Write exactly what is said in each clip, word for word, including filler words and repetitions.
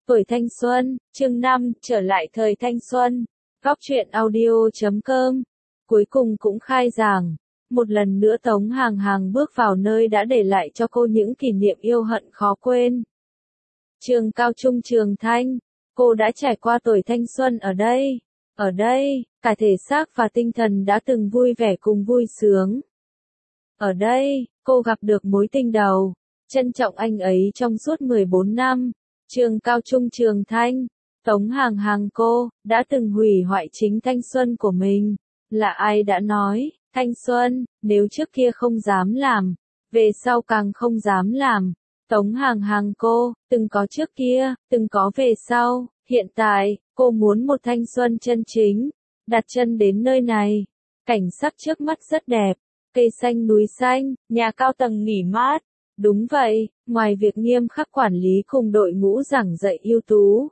Tuổi thanh xuân, chương năm, trở lại thời thanh xuân. Góc truyện audio chấm com. Cuối cùng cũng khai giảng. Một lần nữa Tống Hàng Hàng bước vào nơi đã để lại cho cô những kỷ niệm yêu hận khó quên. Trường cao trung Trường Thanh. Cô đã trải qua tuổi thanh xuân ở đây. Ở đây, cả thể xác và tinh thần đã từng vui vẻ cùng vui sướng. Ở đây, cô gặp được mối tình đầu. Trân trọng anh ấy trong suốt mười bốn năm. Trường cao trung Trường Thanh, Tống Hàng Hàng cô, đã từng hủy hoại chính thanh xuân của mình. Là ai đã nói, thanh xuân, nếu trước kia không dám làm, về sau càng không dám làm. Tống Hàng Hàng cô, từng có trước kia, từng có về sau, hiện tại, cô muốn một thanh xuân chân chính. Đặt chân đến nơi này, cảnh sắc trước mắt rất đẹp, cây xanh núi xanh, nhà cao tầng nghỉ mát. Đúng vậy, ngoài việc nghiêm khắc quản lý cùng đội ngũ giảng dạy ưu tú,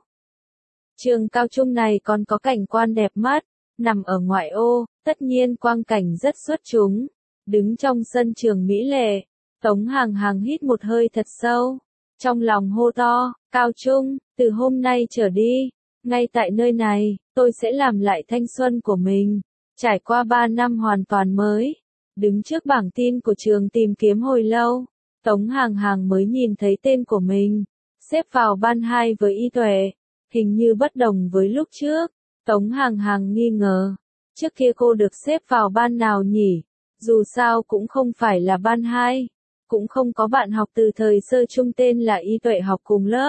trường cao trung này còn có cảnh quan đẹp mắt, nằm ở ngoại ô, tất nhiên quang cảnh rất xuất chúng. Đứng trong sân trường mỹ lệ, Tống Hàng Hàng hít một hơi thật sâu, trong lòng hô to, cao trung, từ hôm nay trở đi, ngay tại nơi này, tôi sẽ làm lại thanh xuân của mình, trải qua ba năm hoàn toàn mới. Đứng trước bảng tin của trường tìm kiếm hồi lâu, Tống Hàng Hàng mới nhìn thấy tên của mình, xếp vào ban hai với Y Tuệ, hình như bất đồng với lúc trước. Tống Hàng Hàng nghi ngờ, trước kia cô được xếp vào ban nào nhỉ, dù sao cũng không phải là ban hai, cũng không có bạn học từ thời sơ trung tên là Y Tuệ học cùng lớp.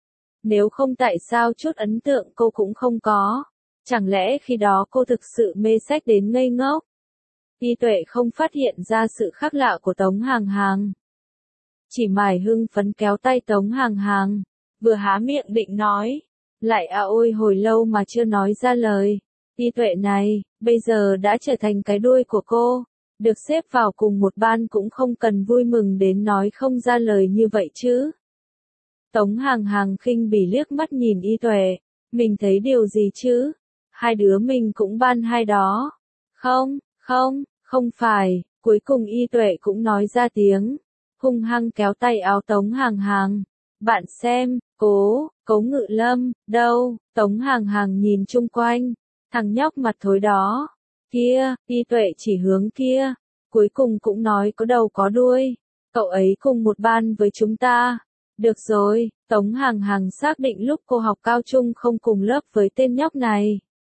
Nếu không tại sao chút ấn tượng cô cũng không có, chẳng lẽ khi đó cô thực sự mê sách đến ngây ngốc? Y Tuệ không phát hiện ra sự khác lạ của Tống Hàng Hàng. Chỉ mải hưng phấn kéo tay Tống Hàng Hàng, vừa há miệng định nói, lại à ôi hồi lâu mà chưa nói ra lời. Y Tuệ này, bây giờ đã trở thành cái đuôi của cô, được xếp vào cùng một ban cũng không cần vui mừng đến nói không ra lời như vậy chứ. Tống Hàng Hàng khinh bỉ liếc mắt nhìn Y Tuệ, mình thấy điều gì chứ, hai đứa mình cũng ban hai đó. Không, không, không phải, cuối cùng Y Tuệ cũng nói ra tiếng, hung hăng kéo tay áo Tống Hàng Hàng. Bạn xem, cố, cố Ngự Lâm, đâu? Tống Hàng Hàng nhìn chung quanh, thằng nhóc mặt thối đó, kia, Y Tuệ chỉ hướng kia, cuối cùng cũng nói có đầu có đuôi, cậu ấy cùng một ban với chúng ta. Được rồi, Tống Hàng Hàng xác định lúc cô học cao trung không cùng lớp với tên nhóc này.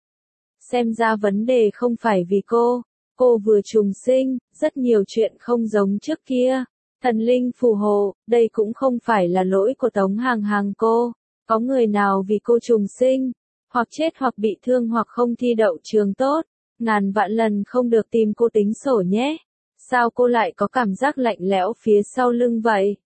Xem ra vấn đề không phải vì cô, cô vừa trùng sinh, rất nhiều chuyện không giống trước kia. Thần linh phù hộ, đây cũng không phải là lỗi của Tống Hàng Hàng cô. Có người nào vì cô trùng sinh, hoặc chết hoặc bị thương hoặc không thi đậu trường tốt, ngàn vạn lần không được tìm cô tính sổ nhé. Sao cô lại có cảm giác lạnh lẽo phía sau lưng vậy?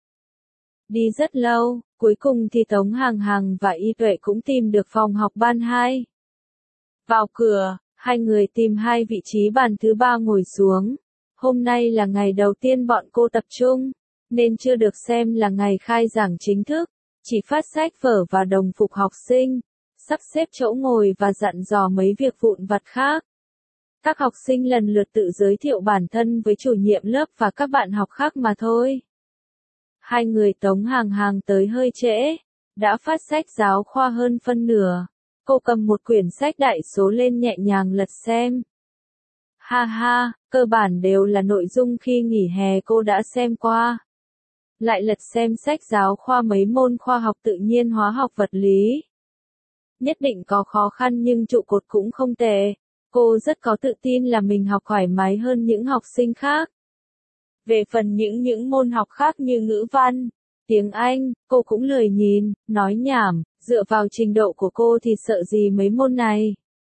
Đi rất lâu, cuối cùng thì Tống Hàng Hàng và Y Tuệ cũng tìm được phòng học ban hai. Vào cửa, hai người tìm hai vị trí bàn thứ ba ngồi xuống. Hôm nay là ngày đầu tiên bọn cô tập trung, nên chưa được xem là ngày khai giảng chính thức, chỉ phát sách vở và đồng phục học sinh, sắp xếp chỗ ngồi và dặn dò mấy việc vụn vặt khác. Các học sinh lần lượt tự giới thiệu bản thân với chủ nhiệm lớp và các bạn học khác mà thôi. Hai người Tống Hàng Hàng tới hơi trễ, đã phát sách giáo khoa hơn phân nửa. Cô cầm một quyển sách đại số lên nhẹ nhàng lật xem. Ha ha, cơ bản đều là nội dung khi nghỉ hè cô đã xem qua. Lại lật xem sách giáo khoa mấy môn khoa học tự nhiên hóa học vật lý. Nhất định có khó khăn nhưng trụ cột cũng không tệ. Cô rất có tự tin là mình học thoải mái hơn những học sinh khác. Về phần những những môn học khác như ngữ văn, tiếng Anh, cô cũng lười nhìn, nói nhảm, dựa vào trình độ của cô thì sợ gì mấy môn này.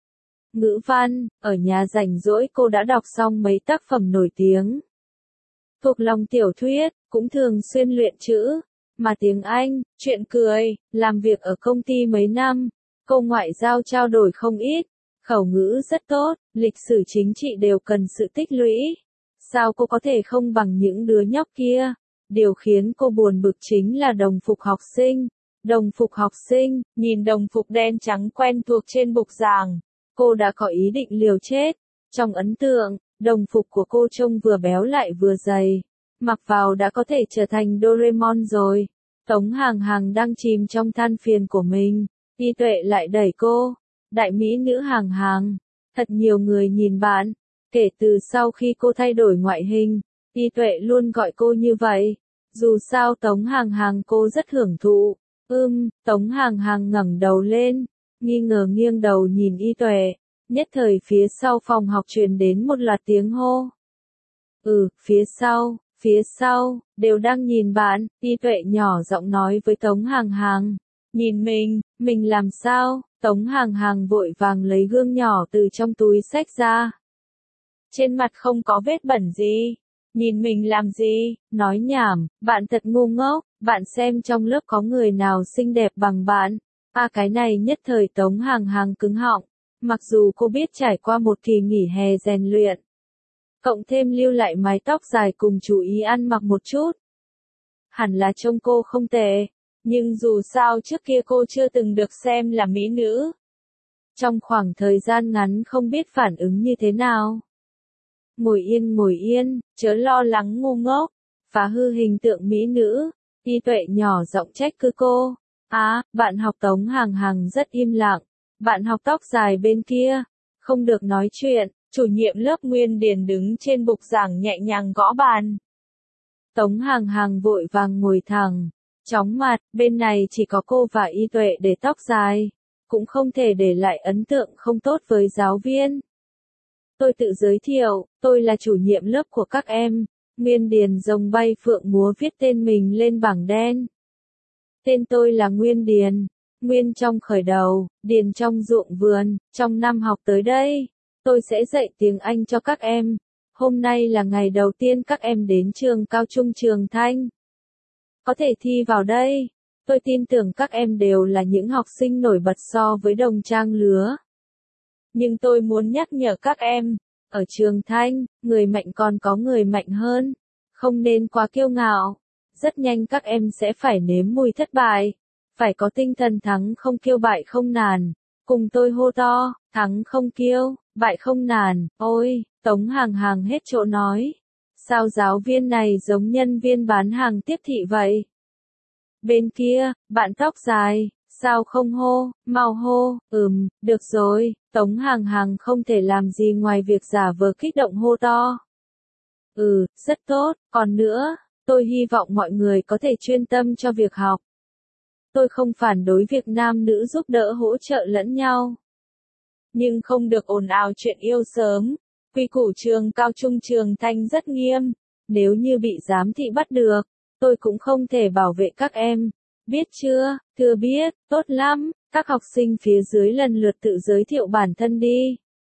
Ngữ văn, ở nhà rảnh rỗi cô đã đọc xong mấy tác phẩm nổi tiếng. Thuộc lòng tiểu thuyết, cũng thường xuyên luyện chữ, mà tiếng Anh, chuyện cười, làm việc ở công ty mấy năm, cô ngoại giao trao đổi không ít, khẩu ngữ rất tốt, lịch sử chính trị đều cần sự tích lũy. Sao cô có thể không bằng những đứa nhóc kia? Điều khiến cô buồn bực chính là đồng phục học sinh. Đồng phục học sinh, nhìn đồng phục đen trắng quen thuộc trên bục giảng. Cô đã có ý định liều chết. Trong ấn tượng, đồng phục của cô trông vừa béo lại vừa dày. Mặc vào đã có thể trở thành Doraemon rồi. Tống Hàng Hàng đang chìm trong than phiền của mình, Y Tuệ lại đẩy cô, đại mỹ nữ Hàng Hàng, thật nhiều người nhìn bạn, kể từ sau khi cô thay đổi ngoại hình, Y Tuệ luôn gọi cô như vậy, dù sao Tống Hàng Hàng cô rất hưởng thụ, ưm, Tống Hàng Hàng ngẩng đầu lên, nghi ngờ nghiêng đầu nhìn Y Tuệ, nhất thời phía sau phòng học truyền đến một loạt tiếng hô. Ừ, phía sau, phía sau, đều đang nhìn bạn, Y Tuệ nhỏ giọng nói với Tống Hàng Hàng. Nhìn mình, mình làm sao? Tống Hàng Hàng vội vàng lấy gương nhỏ từ trong túi xách ra. Trên mặt không có vết bẩn gì. Nhìn mình làm gì? Nói nhảm, bạn thật ngu ngốc, bạn xem trong lớp có người nào xinh đẹp bằng bạn. À cái này nhất thời Tống Hàng Hàng cứng họng. Mặc dù cô biết trải qua một kỳ nghỉ hè rèn luyện. Cộng thêm lưu lại mái tóc dài cùng chú ý ăn mặc một chút. Hẳn là trông cô không tệ. Nhưng dù sao trước kia cô chưa từng được xem là mỹ nữ. Trong khoảng thời gian ngắn không biết phản ứng như thế nào. Ngồi yên ngồi yên, chớ lo lắng ngu ngốc, phá hư hình tượng mỹ nữ. Y Tuệ nhỏ giọng trách cứ cô. Á, à, bạn học Tống Hàng Hàng rất im lặng. Bạn học tóc dài bên kia, không được nói chuyện. Chủ nhiệm lớp Nguyên Điền đứng trên bục giảng nhẹ nhàng gõ bàn. Tống Hàng Hàng vội vàng ngồi thẳng. Chóng mặt, bên này chỉ có cô và Y Tuệ để tóc dài, cũng không thể để lại ấn tượng không tốt với giáo viên. Tôi tự giới thiệu, tôi là chủ nhiệm lớp của các em, Nguyên Điền rồng bay phượng múa viết tên mình lên bảng đen. Tên tôi là Nguyên Điền, Nguyên trong khởi đầu, Điền trong ruộng vườn, trong năm học tới đây, tôi sẽ dạy tiếng Anh cho các em. Hôm nay là ngày đầu tiên các em đến trường cao trung Trường Thanh. Có thể thi vào đây. Tôi tin tưởng các em đều là những học sinh nổi bật so với đồng trang lứa. Nhưng tôi muốn nhắc nhở các em, ở Trường Thanh, người mạnh còn có người mạnh hơn. Không nên quá kiêu ngạo. Rất nhanh các em sẽ phải nếm mùi thất bại. Phải có tinh thần thắng không kiêu bại không nản. Cùng tôi hô to, thắng không kiêu, bại không nản. Ôi, Tống Hàng Hàng hết chỗ nói. Sao giáo viên này giống nhân viên bán hàng tiếp thị vậy? Bên kia, bạn tóc dài, sao không hô, mau hô, ừm, được rồi, Tống Hàng Hàng không thể làm gì ngoài việc giả vờ kích động hô to. Ừ, rất tốt, còn nữa, tôi hy vọng mọi người có thể chuyên tâm cho việc học. Tôi không phản đối việc nam nữ giúp đỡ hỗ trợ lẫn nhau. Nhưng không được ồn ào chuyện yêu sớm. Quy củ trường cao trung Trường Thanh rất nghiêm, nếu như bị giám thị bắt được, tôi cũng không thể bảo vệ các em. Biết chưa? Thưa biết, tốt lắm, các học sinh phía dưới lần lượt tự giới thiệu bản thân đi.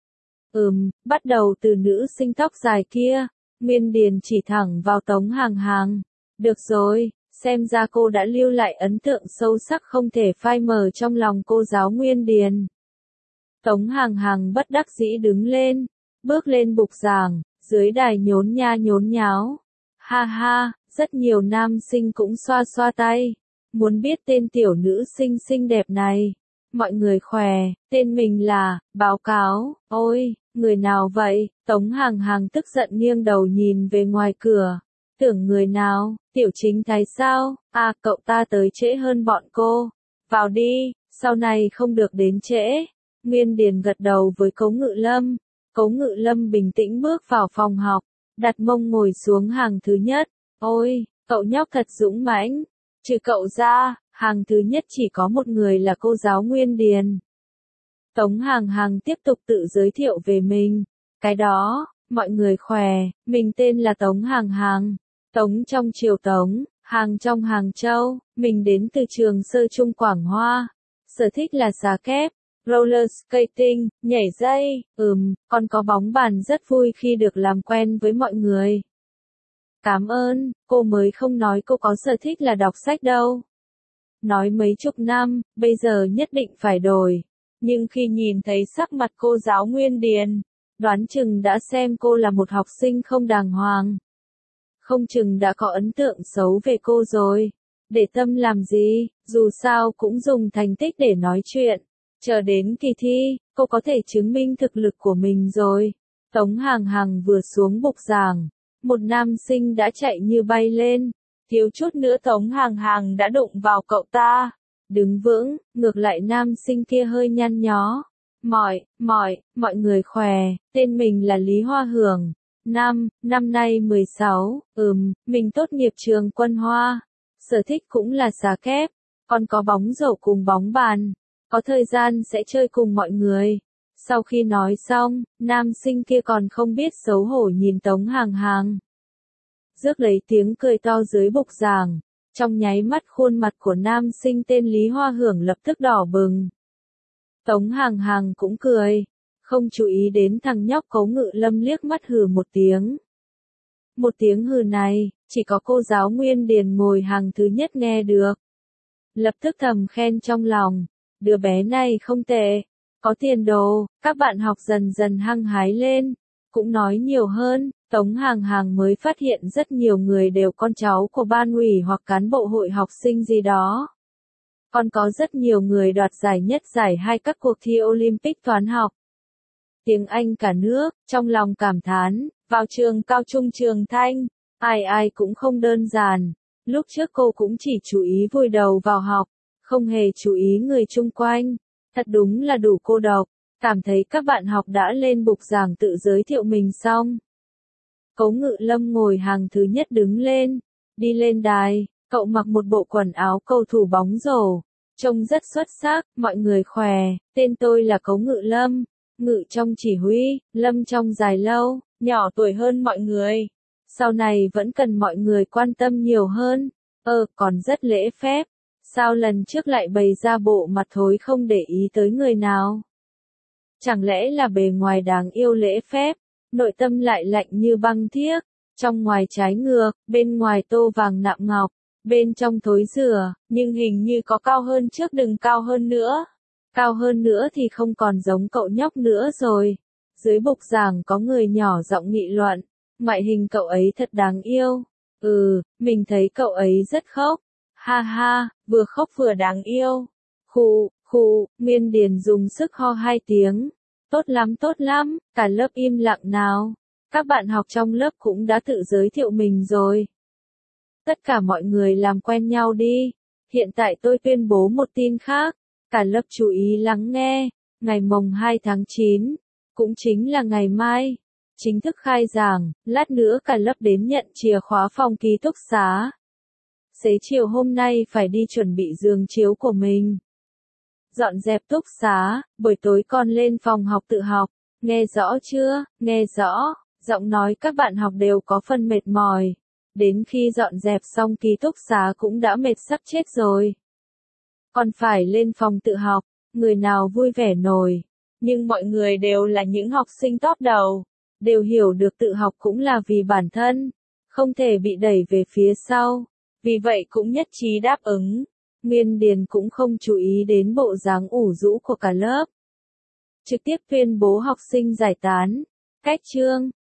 Ừm, bắt đầu từ nữ sinh tóc dài kia, Nguyên Điền chỉ thẳng vào Tống Hàng Hàng. Được rồi, xem ra cô đã lưu lại ấn tượng sâu sắc không thể phai mờ trong lòng cô giáo Nguyên Điền. Tống Hàng Hàng bất đắc dĩ đứng lên. Bước lên bục giảng, dưới đài nhốn nha nhốn nháo. Ha ha, rất nhiều nam sinh cũng xoa xoa tay. Muốn biết tên tiểu nữ sinh xinh đẹp này. Mọi người khỏe, tên mình là, báo cáo, ôi, người nào vậy? Tống Hàng Hàng tức giận nghiêng đầu nhìn về ngoài cửa. Tưởng người nào, tiểu chính thái sao? À, cậu ta tới trễ hơn bọn cô. Vào đi, sau này không được đến trễ. Nguyên Điền gật đầu với Cố Ngự Lâm. Cố Ngự Lâm bình tĩnh bước vào phòng học, đặt mông ngồi xuống hàng thứ nhất. Ôi, cậu nhóc thật dũng mãnh. Trừ cậu ra, hàng thứ nhất chỉ có một người là cô giáo Nguyên Điền. Tống Hàng Hàng tiếp tục tự giới thiệu về mình. Cái đó, mọi người khỏe, mình tên là Tống Hàng Hàng. Tống trong triều Tống, Hàng trong Hàng Châu, mình đến từ trường sơ trung Quảng Hoa. Sở thích là xà kép. Roller skating, nhảy dây, ừm, còn có bóng bàn rất vui khi được làm quen với mọi người. Cảm ơn, cô mới không nói cô có sở thích là đọc sách đâu. Nói mấy chục năm, bây giờ nhất định phải đổi. Nhưng khi nhìn thấy sắc mặt cô giáo Nguyên Điền, đoán chừng đã xem cô là một học sinh không đàng hoàng. Không chừng đã có ấn tượng xấu về cô rồi. Để tâm làm gì, dù sao cũng dùng thành tích để nói chuyện. Chờ đến kỳ thi, cô có thể chứng minh thực lực của mình rồi. Tống Hàng Hàng vừa xuống bục giảng, một nam sinh đã chạy như bay lên. thiếu chút nữa Tống Hàng Hàng đã đụng vào cậu ta. Đứng vững, ngược lại nam sinh kia hơi nhăn nhó. Mọi, mọi, mọi người khỏe, tên mình là Lý Hoa Hưởng. Năm, năm nay mười sáu, ừm, mình tốt nghiệp trường Quân Hoa. Sở thích cũng là xá kép, còn có bóng rổ cùng bóng bàn. Có thời gian sẽ chơi cùng mọi người. Sau khi nói xong, nam sinh kia còn không biết xấu hổ nhìn Tống Hàng Hàng. Rước lấy tiếng cười to dưới bục giảng. Trong nháy mắt khuôn mặt của nam sinh tên Lý Hoa Hưởng lập tức đỏ bừng. Tống Hàng Hàng cũng cười, không chú ý đến thằng nhóc Cố Ngự Lâm liếc mắt hừ một tiếng. Một tiếng hừ này, chỉ có cô giáo Nguyên Điền ngồi hàng thứ nhất nghe được. Lập tức thầm khen trong lòng, đứa bé này không tệ, có tiền đồ, các bạn học dần dần hăng hái lên, cũng nói nhiều hơn. Tống Hàng Hàng mới phát hiện rất nhiều người đều con cháu của ban ủy hoặc cán bộ hội học sinh gì đó. Còn có rất nhiều người đoạt giải nhất giải hai các cuộc thi Olympic toán học. Tiếng Anh cả nước, trong lòng cảm thán, vào trường cao trung Trường Thanh, ai ai cũng không đơn giản. Lúc trước cô cũng chỉ chú ý vùi đầu vào học, không hề chú ý người chung quanh. Thật đúng là đủ cô độc, cảm thấy các bạn học đã lên bục giảng tự giới thiệu mình xong. Cố Ngự Lâm ngồi hàng thứ nhất đứng lên, đi lên đài, cậu mặc một bộ quần áo cầu thủ bóng rổ, trông rất xuất sắc. Mọi người khỏe, tên tôi là Cố Ngự Lâm, Ngự trong chỉ huy, Lâm trong dài lâu, nhỏ tuổi hơn mọi người. Sau này vẫn cần mọi người quan tâm nhiều hơn, ờ, còn rất lễ phép. Sao lần trước lại bày ra bộ mặt thối không để ý tới người nào? Chẳng lẽ là bề ngoài đáng yêu lễ phép, nội tâm lại lạnh như băng thiếc, trong ngoài trái ngược, bên ngoài tô vàng nạm ngọc, bên trong thối rửa, nhưng hình như có cao hơn trước đừng cao hơn nữa. Cao hơn nữa thì không còn giống cậu nhóc nữa rồi. Dưới bục giảng có người nhỏ giọng nghị luận, ngoại hình cậu ấy thật đáng yêu. Ừ, mình thấy cậu ấy rất khóc. Ha ha, vừa khóc vừa đáng yêu. Khụ, khụ, Miên Điền dùng sức ho hai tiếng. Tốt lắm tốt lắm, cả lớp im lặng nào. Các bạn học trong lớp cũng đã tự giới thiệu mình rồi. Tất cả mọi người làm quen nhau đi. Hiện tại tôi tuyên bố một tin khác. Cả lớp chú ý lắng nghe. Ngày mồng hai tháng chín, cũng chính là ngày mai, chính thức khai giảng, lát nữa cả lớp đến nhận chìa khóa phòng ký túc xá. Xế chiều hôm nay phải đi chuẩn bị giường chiếu của mình. Dọn dẹp túc xá, buổi tối con lên phòng học tự học. Nghe rõ chưa? Nghe rõ. Giọng nói các bạn học đều có phần mệt mỏi. Đến khi dọn dẹp xong ký túc xá cũng đã mệt sắp chết rồi. Còn phải lên phòng tự học, người nào vui vẻ nổi. Nhưng mọi người đều là những học sinh top đầu. Đều hiểu được tự học cũng là vì bản thân. Không thể bị đẩy về phía sau. Vì vậy cũng nhất trí đáp ứng. Miên Điền cũng không chú ý đến bộ dáng ủ rũ của cả lớp. Trực tiếp tuyên bố học sinh giải tán. Cách chương.